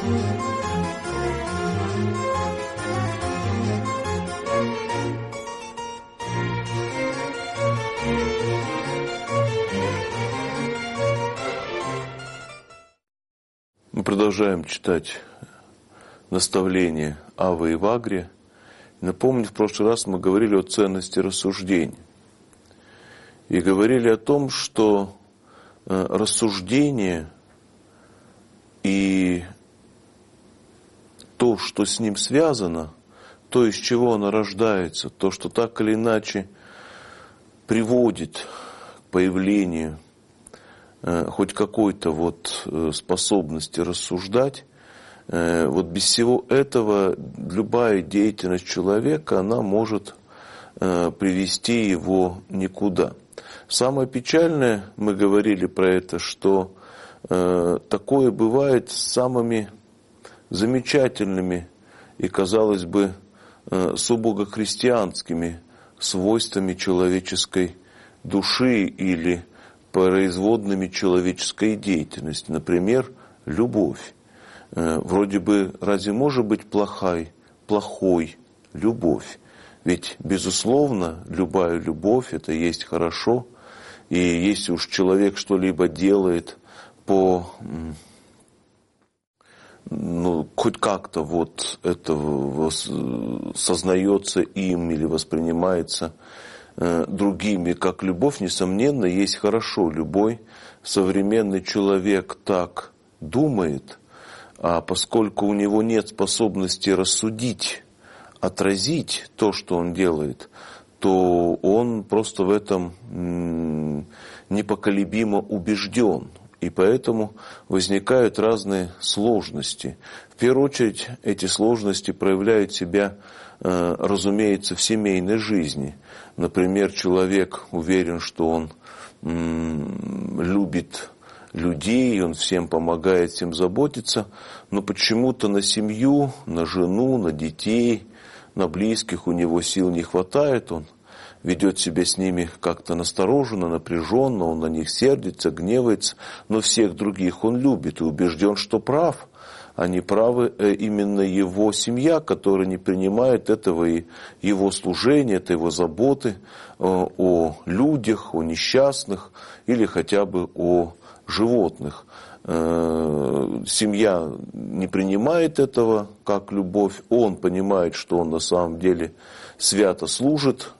Мы продолжаем читать наставления Авы Евагрия. Напомню, в прошлый раз мы говорили о ценности рассуждения. И говорили о том, что рассуждение и то, что с ним связано, то, из чего оно рождается, то, что так или иначе приводит к появлению хоть какой-то способности рассуждать, без всего этого любая деятельность человека, она может привести его никуда. Самое печальное, мы говорили про это, что такое бывает с самыми замечательными и, казалось бы, сугубо христианскими свойствами человеческой души или производными человеческой деятельности. Например, любовь. Вроде бы, разве может быть плохой любовь? Ведь, безусловно, любая любовь – это есть хорошо. И если уж человек что-либо делает хоть как-то это сознается им или воспринимается другими как любовь, несомненно, есть хорошо. Любой современный человек так думает, а поскольку у него нет способности рассудить, отразить то, что он делает, то он просто в этом непоколебимо убежден. И поэтому возникают разные сложности. В первую очередь, эти сложности проявляют себя, разумеется, в семейной жизни. Например, человек уверен, что он любит людей, он всем помогает, всем заботится, но почему-то на семью, на жену, на детей, на близких у него сил не хватает, он ведет себя с ними как-то настороженно, напряженно, он на них сердится, гневается, но всех других он любит и убежден, что прав. А не правы именно его семья, которая не принимает этого и его служения, это его заботы о людях, о несчастных или хотя бы о животных. Семья не принимает этого как любовь, он понимает, что он на самом деле свято служит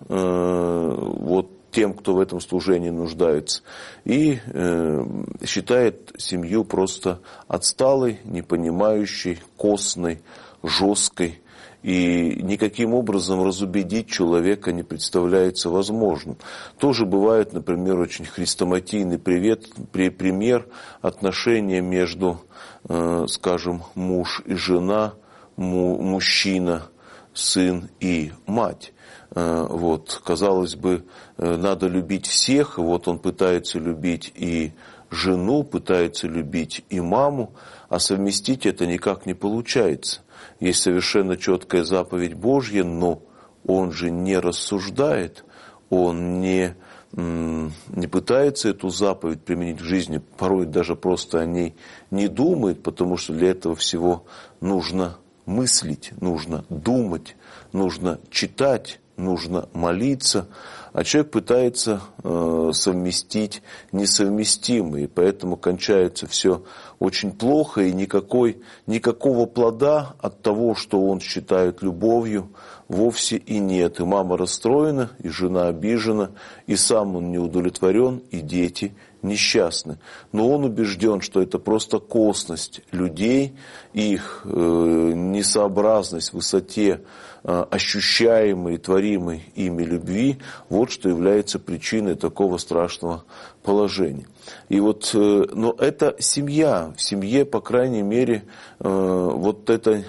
тем, кто в этом служении нуждается, и считает семью просто отсталой, непонимающей, костной, жесткой, и никаким образом разубедить человека не представляется возможным. Тоже бывает, например, очень хрестоматийный пример отношения между, скажем, муж и жена, мужчина, сын и мать. Казалось бы, надо любить всех, и он пытается любить и жену, пытается любить и маму, а совместить это никак не получается. Есть совершенно четкая заповедь Божья, но он же не рассуждает, он не пытается эту заповедь применить в жизни, порой даже просто о ней не думает, потому что для этого всего нужно мыслить, нужно думать, нужно читать, нужно молиться, а человек пытается совместить несовместимое, и поэтому кончается все очень плохо, и никакого плода от того, что он считает любовью, вовсе и нет. И мама расстроена, и жена обижена, и сам он не удовлетворен, и дети несчастны. Но он убежден, что это просто косность людей, их несообразность в высоте ощущаемой, творимой ими любви, что является причиной такого страшного положения. И но это семья. В семье, по крайней мере, эта,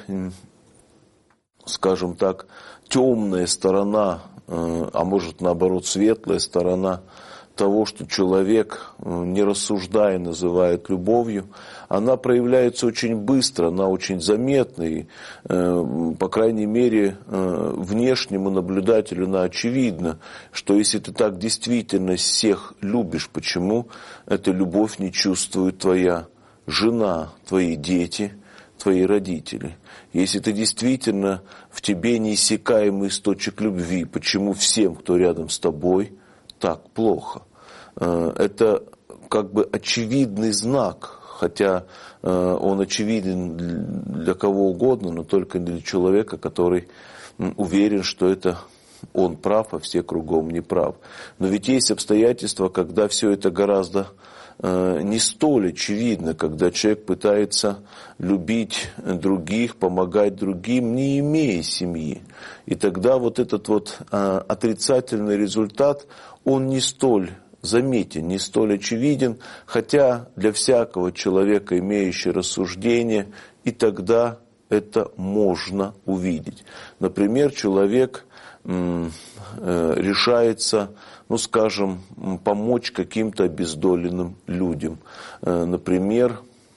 скажем так, темная сторона, а может наоборот светлая сторона того, что человек, не рассуждая, называет любовью, она проявляется очень быстро, она очень заметна, и, по крайней мере, внешнему наблюдателю она очевидна, что если ты так действительно всех любишь, почему эта любовь не чувствует твоя жена, твои дети, твои родители. Если ты действительно в тебе неиссякаемый источник любви, почему всем, кто рядом с тобой, так плохо? Это как бы очевидный знак, хотя он очевиден для кого угодно, но только для человека, который уверен, что это он прав, а все кругом не прав. Но ведь есть обстоятельства, когда все это гораздо не столь очевидно, когда человек пытается любить других, помогать другим, не имея семьи. И тогда вот этот вот отрицательный результат, он не столь заметен, не столь очевиден, хотя для всякого человека, имеющего рассуждение, и тогда это можно увидеть. Например, человек решается, скажем, помочь каким-то обездоленным людям. Например,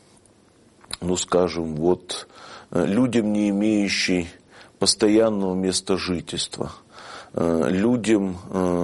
людям, не имеющим постоянного места жительства, людям,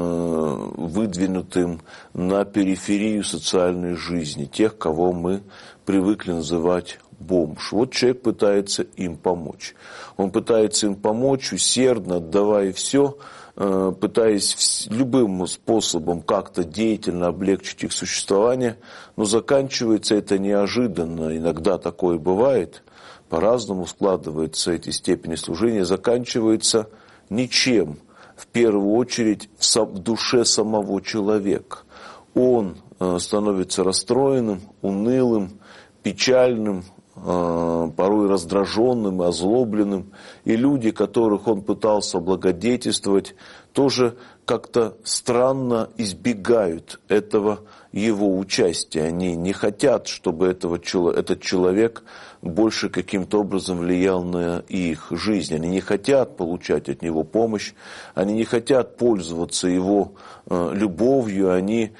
выдвинутым на периферию социальной жизни, тех, кого мы привыкли называть бомж. Вот человек пытается им помочь. Он пытается им помочь усердно, отдавая все, пытаясь любым способом как-то деятельно облегчить их существование, но заканчивается это неожиданно. Иногда такое бывает, по-разному складываются эти степени служения, заканчивается ничем. В первую очередь в душе самого человека. Он становится расстроенным, унылым, печальным, порой раздраженным и озлобленным. И люди, которых он пытался благодетельствовать, тоже как-то странно избегают этого его участия. Они не хотят, чтобы этот человек больше каким-то образом влиял на их жизнь. Они не хотят получать от него помощь, они не хотят пользоваться его любовью, они,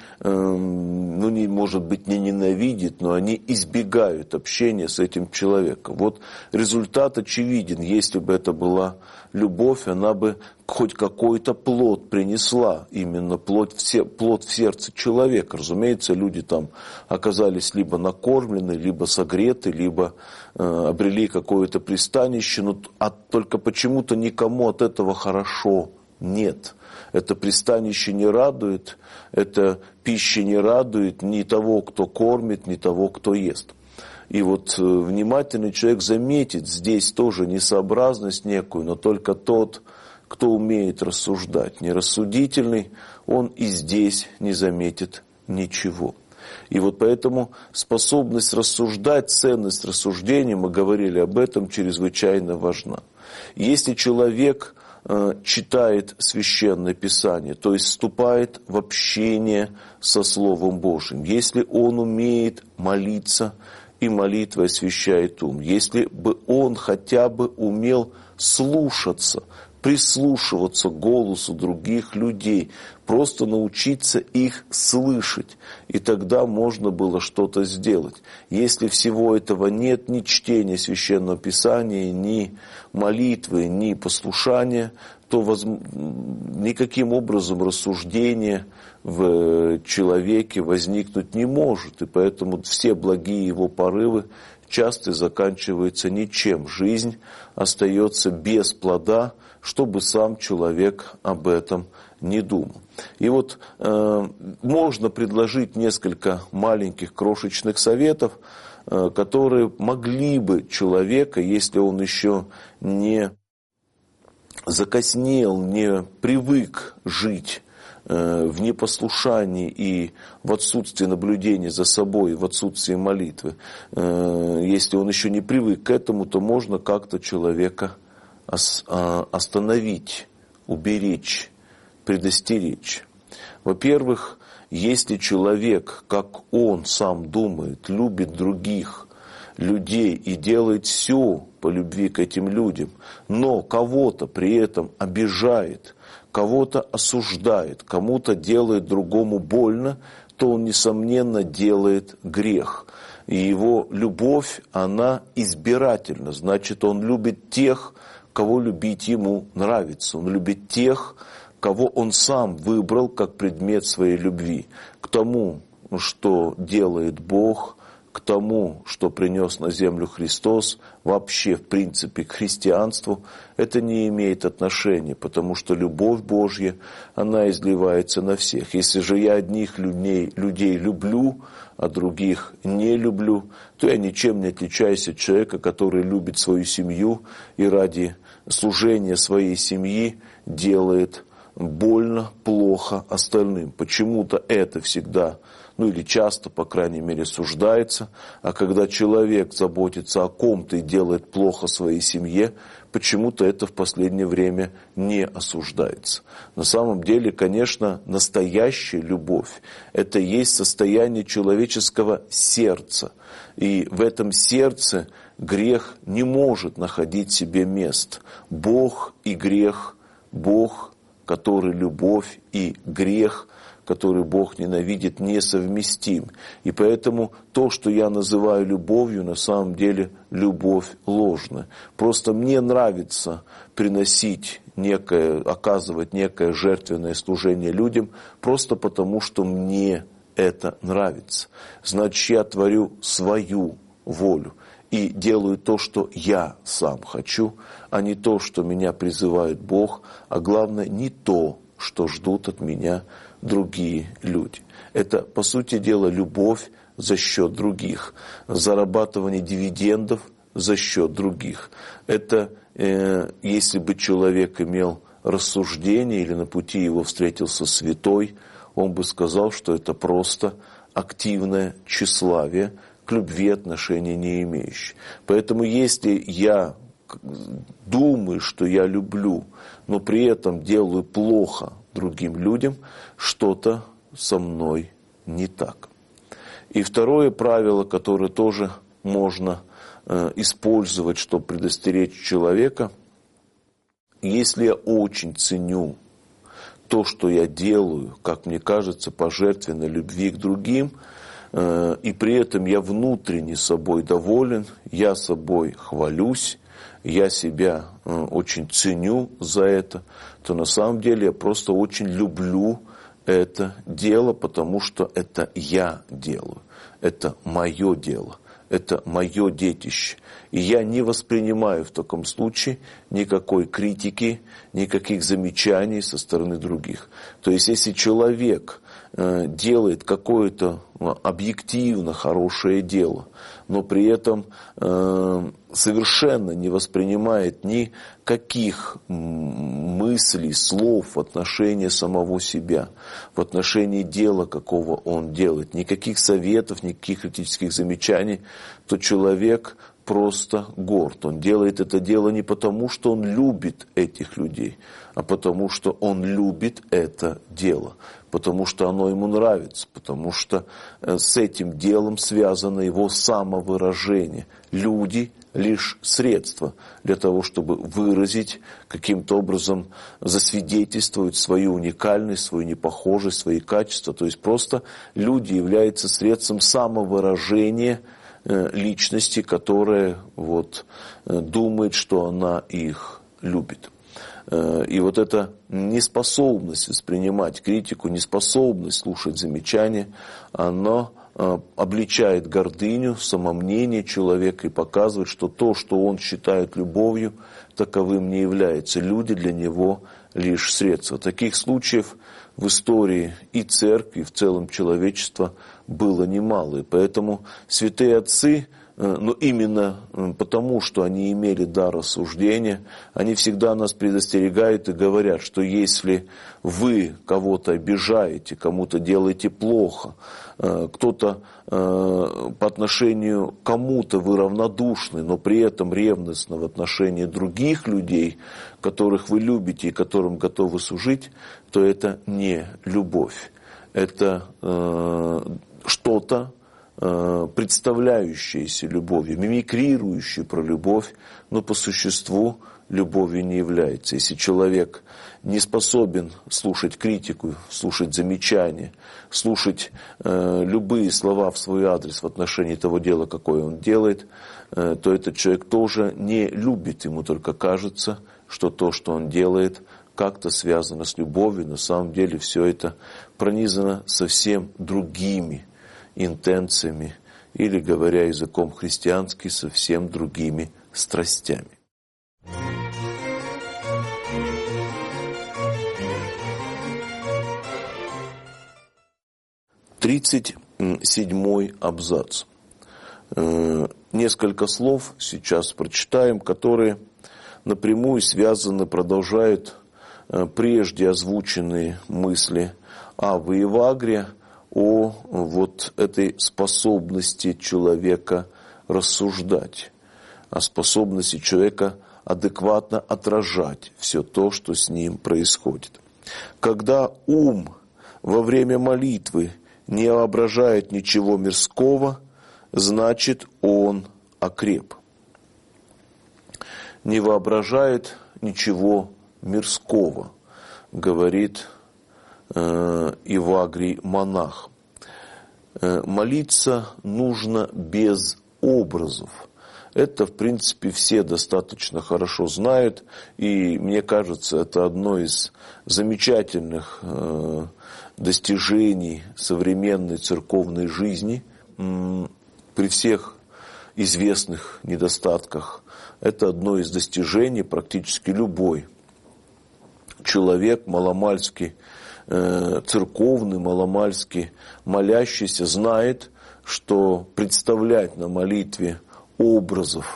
может быть, не ненавидят, но они избегают общения с этим человеком. Вот результат очевиден. Если бы это была любовь, она бы хоть какой-то плод принесла, именно плод в сердце человека. Разумеется, люди там оказались либо накормлены, либо согреты, либо обрели какое-то пристанище, но только почему-то никому от этого хорошо нет. Это пристанище не радует, эта пища не радует ни того, кто кормит, ни того, кто ест. И вот внимательный человек заметит здесь тоже несообразность некую, но только тот, кто умеет рассуждать. Нерассудительный, он и здесь не заметит ничего. И вот поэтому способность рассуждать, ценность рассуждения, мы говорили об этом, чрезвычайно важна. Если человек читает Священное Писание, то есть вступает в общение со Словом Божьим, если он умеет молиться и молитвой освящает ум, если бы он хотя бы умел слушаться, прислушиваться к голосу других людей, просто научиться их слышать, и тогда можно было что-то сделать. Если всего этого нет, ни чтения Священного Писания, ни молитвы, ни послушания, то никаким образом рассуждение в человеке возникнуть не может, и поэтому все благие его порывы часто заканчиваются ничем. Жизнь остается без плода, чтобы сам человек об этом не думал. И вот можно предложить несколько маленьких крошечных советов, которые могли бы человека, если он еще не закоснел, не привык жить в непослушании и в отсутствии наблюдения за собой, в отсутствии молитвы, если он еще не привык к этому, то можно как-то человека остановить, уберечь, предостеречь. Во-первых, если человек, как он сам думает, любит других людей и делает все по любви к этим людям, но кого-то при этом обижает, кого-то осуждает, кому-то делает другому больно, то он, несомненно, делает грех. И его любовь, она избирательна. Значит, он любит тех, кого любить ему нравится. Он любит тех, кого он сам выбрал как предмет своей любви. К тому, что делает Бог, к тому, что принес на землю Христос, вообще, в принципе, к христианству, это не имеет отношения, потому что любовь Божья, она изливается на всех. Если же я одних людей люблю, а других не люблю, то я ничем не отличаюсь от человека, который любит свою семью и ради служения своей семьи делает больно, плохо остальным. Почему-то это всегда, или часто, по крайней мере, суждается, а когда человек заботится о ком-то и делает плохо своей семье, почему-то это в последнее время не осуждается. На самом деле, конечно, настоящая любовь – это есть состояние человеческого сердца. И в этом сердце грех не может находить себе мест. Бог и грех, Бог, который любовь, и грех, который Бог ненавидит, несовместим. И поэтому то, что я называю любовью, на самом деле любовь ложная. Просто мне нравится оказывать некое жертвенное служение людям, просто потому, что мне это нравится. Значит, я творю свою волю и делаю то, что я сам хочу, а не то, что меня призывает Бог, а главное, не то, что ждут от меня другие люди. Это, по сути дела, любовь за счет других, зарабатывание дивидендов за счет других. Это если бы человек имел рассуждение или на пути его встретился святой, он бы сказал, что это просто активное тщеславие, к любви отношения не имеющие. Поэтому если я думаю, что я люблю, но при этом делаю плохо другим людям, что-то со мной не так. И второе правило, которое тоже можно использовать, чтобы предостеречь человека, если я очень ценю то, что я делаю, как мне кажется, по жертвенной любви к другим, и при этом я внутренне собой доволен, я собой хвалюсь, я себя очень ценю за это, то на самом деле я просто очень люблю это дело, потому что это я делаю, это мое дело, это мое детище. И я не воспринимаю в таком случае никакой критики, никаких замечаний со стороны других. То есть, если человек делает какое-то объективно хорошее дело, но при этом совершенно не воспринимает никаких мыслей, слов в отношении самого себя, в отношении дела, какого он делает, никаких советов, никаких критических замечаний, то человек просто горд. Он делает это дело не потому, что он любит этих людей, а потому, что он любит это дело, потому что оно ему нравится, потому что с этим делом связано его самовыражение. Люди лишь средство для того, чтобы выразить, каким-то образом засвидетельствовать свою уникальность, свою непохожесть, свои качества. То есть просто люди являются средством самовыражения личности, которая думает, что она их любит. И вот эта неспособность воспринимать критику, неспособность слушать замечания, она обличает гордыню, самомнение человека и показывает, что то, что он считает любовью, таковым не является. Люди для него лишь средства. Таких случаев в истории и церкви, и в целом человечества было немало. И поэтому святые отцы, именно потому, что они имели дар рассуждения, они всегда нас предостерегают и говорят, что если вы кого-то обижаете, кому-то делаете плохо, кто-то по отношению к кому-то вы равнодушны, но при этом ревностны в отношении других людей, которых вы любите и которым готовы служить, то это не любовь. Это что-то, представляющееся любовью, мимикрирующее про любовь, но по существу любовью не является. Если человек не способен слушать критику, слушать замечания, слушать любые слова в свой адрес в отношении того дела, какое он делает, то этот человек тоже не любит. Ему только кажется, что то, что он делает, как-то связано с любовью. На самом деле все это пронизано совсем другими интенциями, или, говоря языком христианским, совсем другими страстями. 37-й абзац. Несколько слов сейчас прочитаем, которые напрямую связаны, продолжают прежде озвученные мысли Аввы и Вагрия о вот этой способности человека рассуждать, о способности человека адекватно отражать все то, что с ним происходит. Когда ум во время молитвы не воображает ничего мирского, значит, он окреп. Не воображает ничего мирского, говорит Евагрий монах. Молиться нужно без образов. Это, в принципе, все достаточно хорошо знают, и мне кажется, это одно из замечательных достижений современной церковной жизни. При всех известных недостатках это одно из достижений практически любой человек, маломальски церковный, маломальски молящийся, знает, что представлять на молитве образов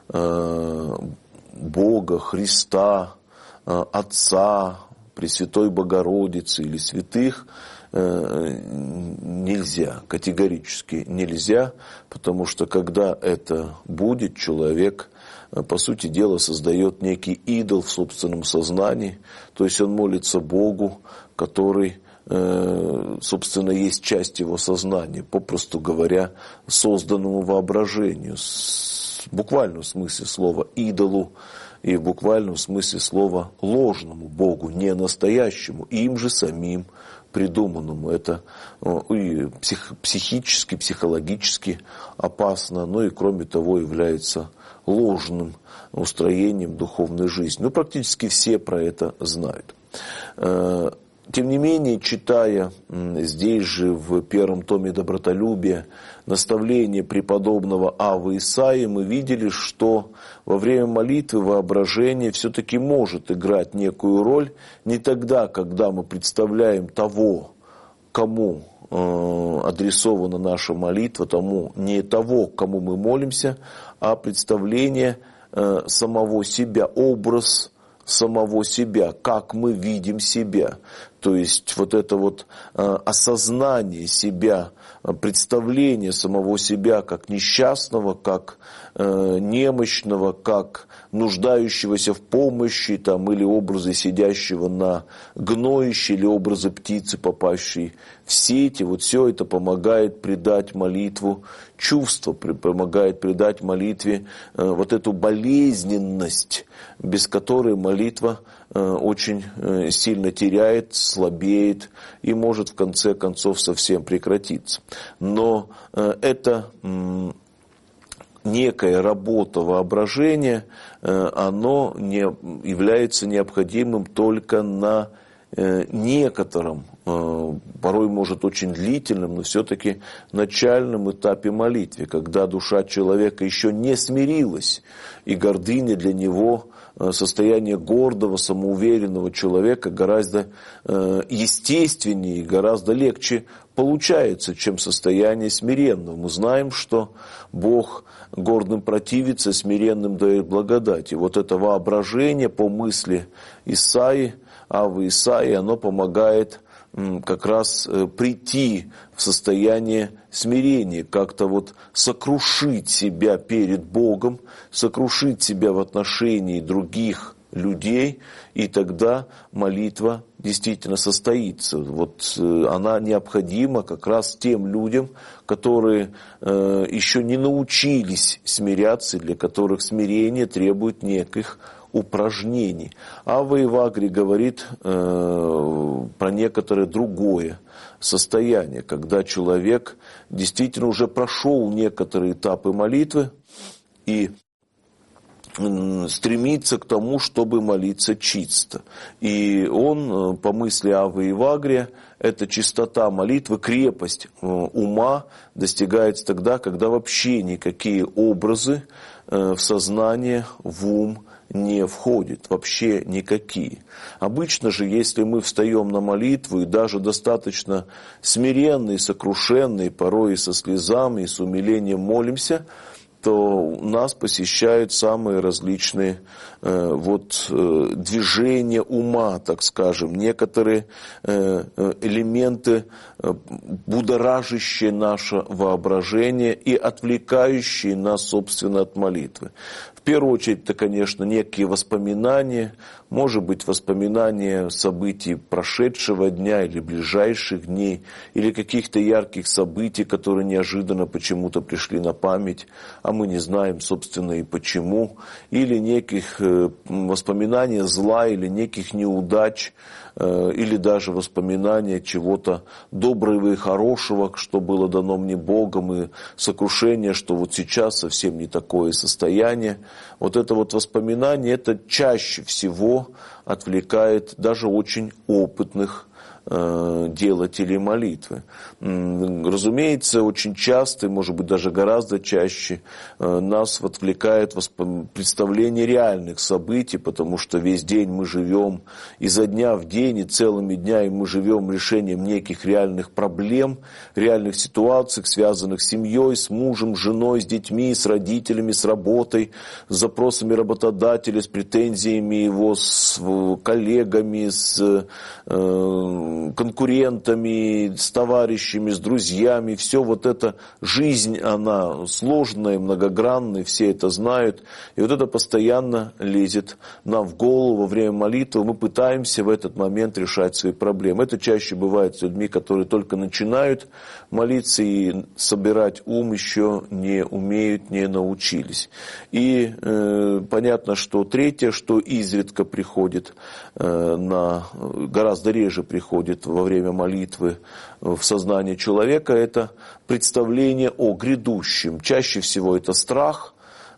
Бога, Христа, Отца, Пресвятой Богородицы или святых нельзя, категорически нельзя, потому что когда это будет, человек, по сути дела, создает некий идол в собственном сознании, то есть он молится Богу, который, собственно, есть часть его сознания, попросту говоря, созданному воображению, в буквальном смысле слова идолу, и в буквальном смысле слова ложному Богу, не настоящему, им же самим придуманному. Это и психически, психологически опасно, но и кроме того является ложным устроением духовной жизни. Ну, практически все про это знают. Тем не менее, читая здесь же в первом томе «Добротолюбия» наставление преподобного Аввы Исаии, мы видели, что во время молитвы воображение все-таки может играть некую роль не тогда, когда мы представляем того, кому адресована наша молитва, не того, кому мы молимся, а представление самого себя, образ самого себя, как мы видим себя. То есть вот это вот осознание себя, представление самого себя как несчастного, как немощного, как нуждающегося в помощи, там, или образы сидящего на гноище, или образы птицы, попавшей в сети. Вот все это помогает придать молитву чувство, помогает придать молитве вот эту болезненность, без которой молитва очень сильно теряет, слабеет и может в конце концов совсем прекратиться. Но это некая работа воображения, оно не является необходимым только на некотором, порой может очень длительном, но все-таки начальном этапе молитвы, когда душа человека еще не смирилась, и гордыня для него, состояние гордого, самоуверенного человека гораздо естественнее и гораздо легче получается, чем состояние смиренного. Мы знаем, что Бог гордым противится, смиренным дает благодать. И вот это воображение по мысли Исаии, Аввы Исаии, оно помогает как раз прийти в состояние смирения, как-то вот сокрушить себя перед Богом, сокрушить себя в отношении других людей, и тогда молитва действительно состоится. Вот она необходима как раз тем людям, которые еще не научились смиряться, для которых смирение требует неких упражнений. Авва Евагрий говорит про некоторое другое состояние, когда человек действительно уже прошел некоторые этапы молитвы, и стремится к тому, чтобы молиться чисто. И он, по мысли Авы Евагрия, эта чистота молитвы, крепость ума достигается тогда, когда вообще никакие образы в сознание, в ум не входят, вообще никакие. Обычно же, если мы встаем на молитву и даже достаточно смиренные, сокрушенные, порой и со слезами, и с умилением молимся, то нас посещают самые различные движения ума, так скажем, некоторые элементы, будоражащие наше воображение и отвлекающие нас, собственно, от молитвы. В первую очередь, это, конечно, некие воспоминания, может быть, воспоминания событий прошедшего дня или ближайших дней, или каких-то ярких событий, которые неожиданно почему-то пришли на память, а мы не знаем, собственно, и почему, или неких воспоминаний зла, или неких неудач, или даже воспоминания чего-то доброго и хорошего, что было дано мне Богом, и сокрушение, что вот сейчас совсем не такое состояние. Вот это вот воспоминание, это чаще всего отвлекает даже очень опытных делателей молитвы. Разумеется, очень часто, может быть, даже гораздо чаще нас отвлекает представление реальных событий, потому что весь день мы живем изо дня в день, и целыми днями мы живем решением неких реальных проблем, реальных ситуаций, связанных с семьей, с мужем, с женой, с детьми, с родителями, с работой, с запросами работодателя, с претензиями его, с коллегами, с конкурентами, с товарищами, с друзьями. Все вот эта жизнь, она сложная, многогранная, все это знают. И вот это постоянно лезет нам в голову во время молитвы. Мы пытаемся в этот момент решать свои проблемы. Это чаще бывает с людьми, которые только начинают молиться и собирать ум еще не умеют, не научились. И понятно, что третье, что изредка приходит, гораздо реже приходит во время молитвы в сознание человека, это представление о грядущем. Чаще всего это страх,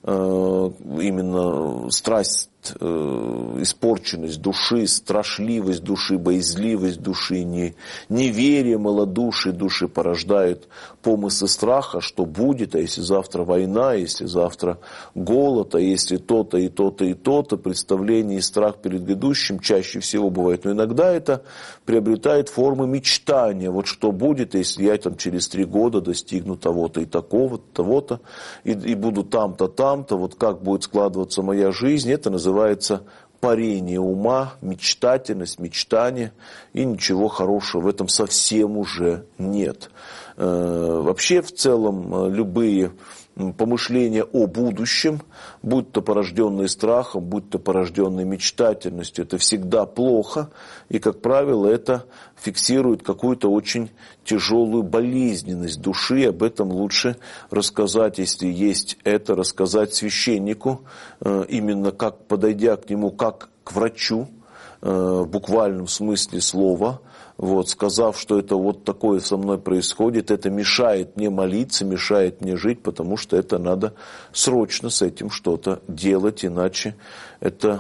именно страсть, испорченность души, страшливость души, боязливость души, неверие, малодушие души порождают помыслы страха, что будет, а если завтра война, если завтра голод, а если то-то и то-то и то-то, представление и страх перед грядущим чаще всего бывает. Но иногда это приобретает формы мечтания. Вот что будет, если я там через 3 года достигну того-то и такого-то, того-то, и буду там-то, там-то, вот как будет складываться моя жизнь, это называется парение ума, мечтательность, мечтание, и ничего хорошего в этом совсем уже нет. Вообще, в целом, любые помышления о будущем, будь то порожденные страхом, будь то порожденные мечтательностью, это всегда плохо, и, как правило, это фиксирует какую-то очень тяжелую болезненность души. Об этом лучше рассказать, если есть это, рассказать священнику, именно как, подойдя к нему как к врачу, в буквальном смысле слова, сказав, что это вот такое со мной происходит, это мешает мне молиться, мешает мне жить, потому что это надо срочно с этим что-то делать, иначе это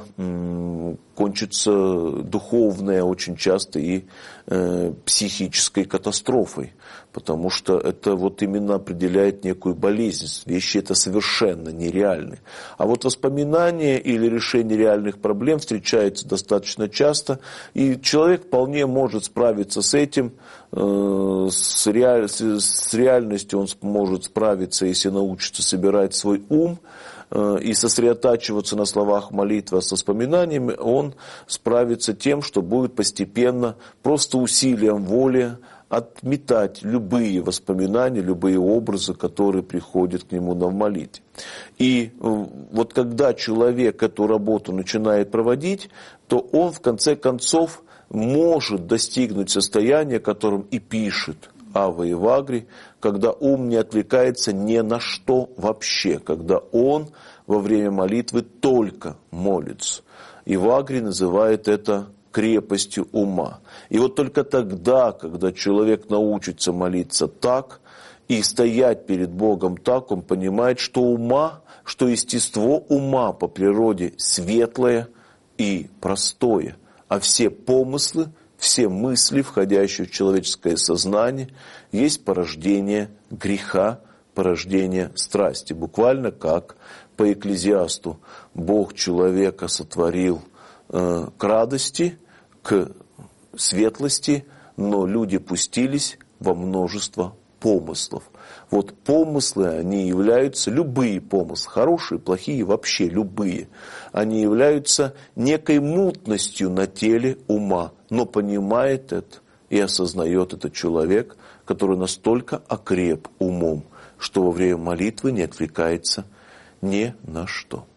кончится духовной, очень часто и психической катастрофой, потому что это вот именно определяет некую болезнь. Вещи это совершенно нереальны. А вот воспоминания или решение реальных проблем встречаются достаточно часто, и человек вполне может справиться с этим, с реальностью он может справиться, если научится собирать свой ум и сосредотачиваться на словах молитвы, а с воспоминаниями он справится тем, что будет постепенно просто усилием воли отметать любые воспоминания, любые образы, которые приходят к нему на молитве. И вот когда человек эту работу начинает проводить, то он в конце концов может достигнуть состояния, которым и пишет Ава Евагрий, когда ум не отвлекается ни на что вообще, когда он во время молитвы только молится. Евагрий называет это крепостью ума. И вот только тогда, когда человек научится молиться так, и стоять перед Богом так, он понимает, что естество ума по природе светлое и простое, а все помыслы, все мысли, входящие в человеческое сознание, есть порождение греха, порождение страсти. Буквально как по Экклезиасту Бог человека сотворил к радости, к светлости, но люди пустились во множество помыслов. Вот помыслы, они являются, любые помыслы, хорошие, плохие, вообще любые, они являются некой мутностью на теле ума, но понимает это и осознает это человек, который настолько окреп умом, что во время молитвы не отвлекается ни на что.